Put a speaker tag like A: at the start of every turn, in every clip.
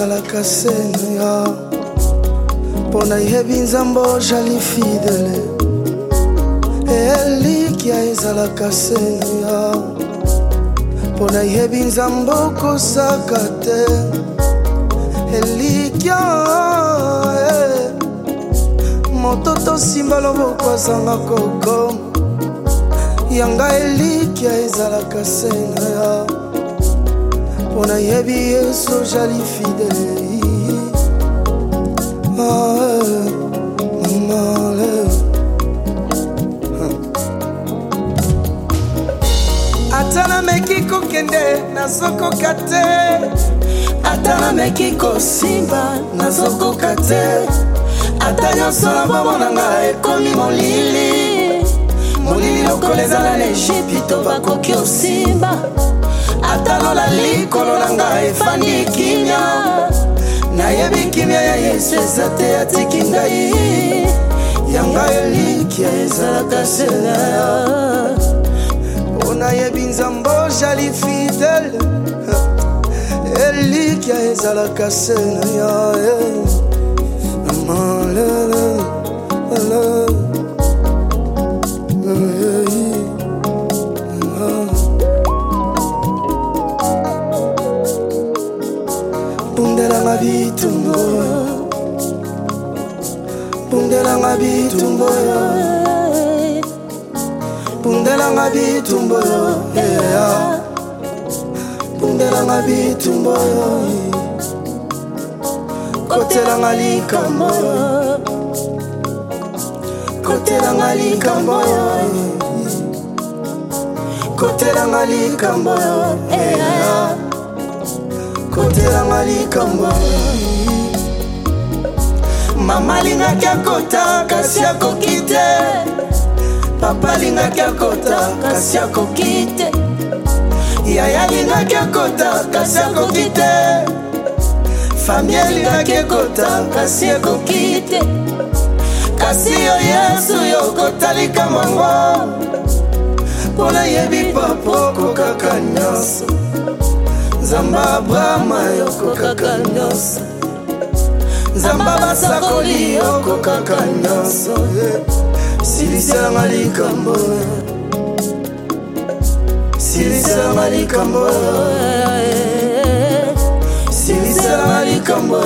A: ezalaka sene ya pona yebi nzambo jali fidele elikia ezalaka sene ya pona yebi nzambo kosaka te elikia mototo simba loboko azanga koko yanga elikia ezalaka sene ya pona yebi yesu jali fidele atana meki kokende nazokoka te atana meki kosimba nazokoka te ata nyonso na bomo na ngai ekomi molili lokola ezala na Ejipito bakoki osimba ata lola likolo na ngai efandi kimia nayebi kimia ya Yesu eza te atiki ngai yanga elikia ezalaka sene pona yebi nzambo jali fidele elikia ezalaka sene ya Pundelanga bitumbo Pundelanga bitumbo Pundelanga bitumbo Pundelanga bitumbo Kotelanga likambo Kotelanga likambo Kotelanga likambo Kotelanga likambo mama lingaki akota kasi akoki te papa lingaki akota kasi akoki te yaya lingaki akota kasi akoki te famille lingaki ekota kasi ekoki te kasi yo Yesu yo kotalika mango pona yebi papa kokaka nyonso Zamba Brahma yoko kaka nyonso Zamba basakoli yoko kaka nyonso Siliselanga likambo Siliselanga likambo Siliselanga likambo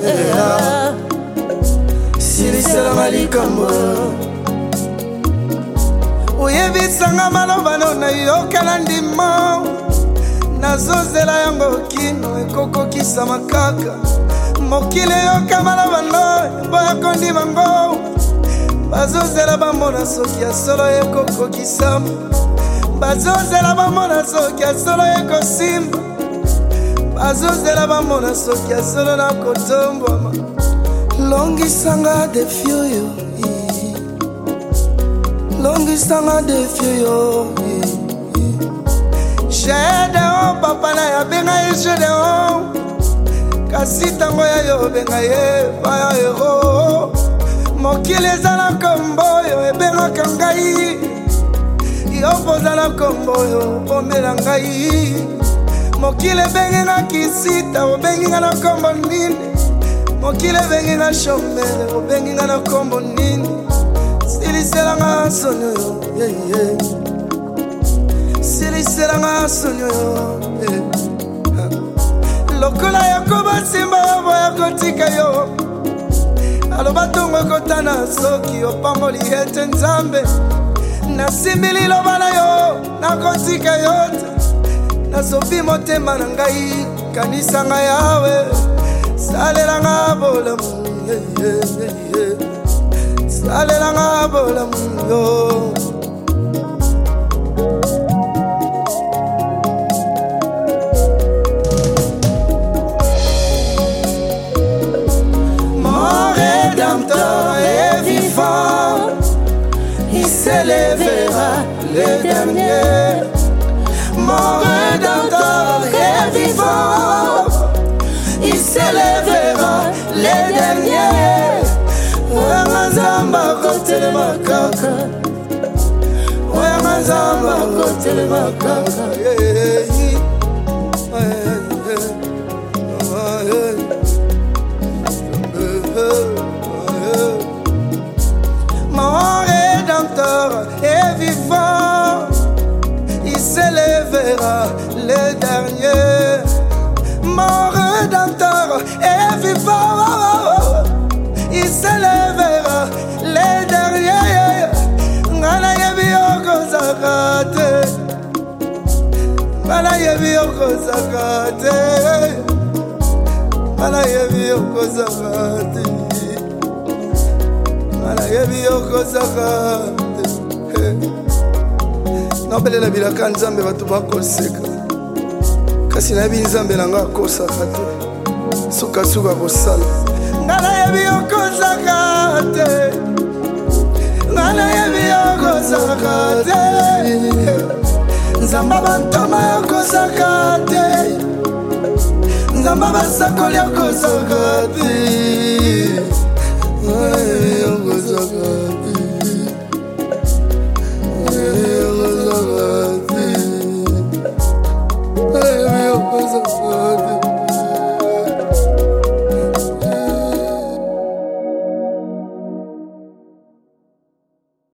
A: Siliselanga likambo Oyebisanga malobano na yokala ndima nazozela yango kino ekokokisa makaka mokili yoka malabano boya kondima ngo bazozela bamona soki ya solo ekokokisa bazozela bamona soki ya solo ekosimba bazozela bamona soki ya solo nakotombwama longisanga defi oyo longisanga defi oyo Jedeo papa na ya benga ye jedeo kasi tango ya yo benga ye baya hero mokili ezala kombo yo ebengaka ngai yo bozala kombo yo bomela ngai mokili ebengi nga kisita obengi nga na kombo nini mokili ebengi nga shomele obengi nga na kombo nini siliselanga soni oyo Siliselanga sonyo lokola yakoba simba boya kotika yo aloba tongo kotana soki opamboli ete nzambe nasimbili loba na yo nakotika yo nasobi motema na ngai kanisanga yawe salelanga bolamu salelanga bolamu yo il s'élèvera le dernier. Mon Rédempteur est vivant. Il s'élèvera le dernier. Ouamazamba côté le macaque. Ouamazamba côté le macaque. et vivant, il s'élèvera les derniers. Ngana yebi okozakate, ngana yebi okozakate, ngana yebi okozakate, ngana yebi okozakate. Nabelela bilaka nzambe batu bakoseka, kasi nayebi nzambe nanga akosaka te, sukasuka kosala. Ngana yebi okozakate, ngana yebi okozakate, nzamba bantoma yokozakate, nzamba basakoli yokozakate, ngana yebi okozakate.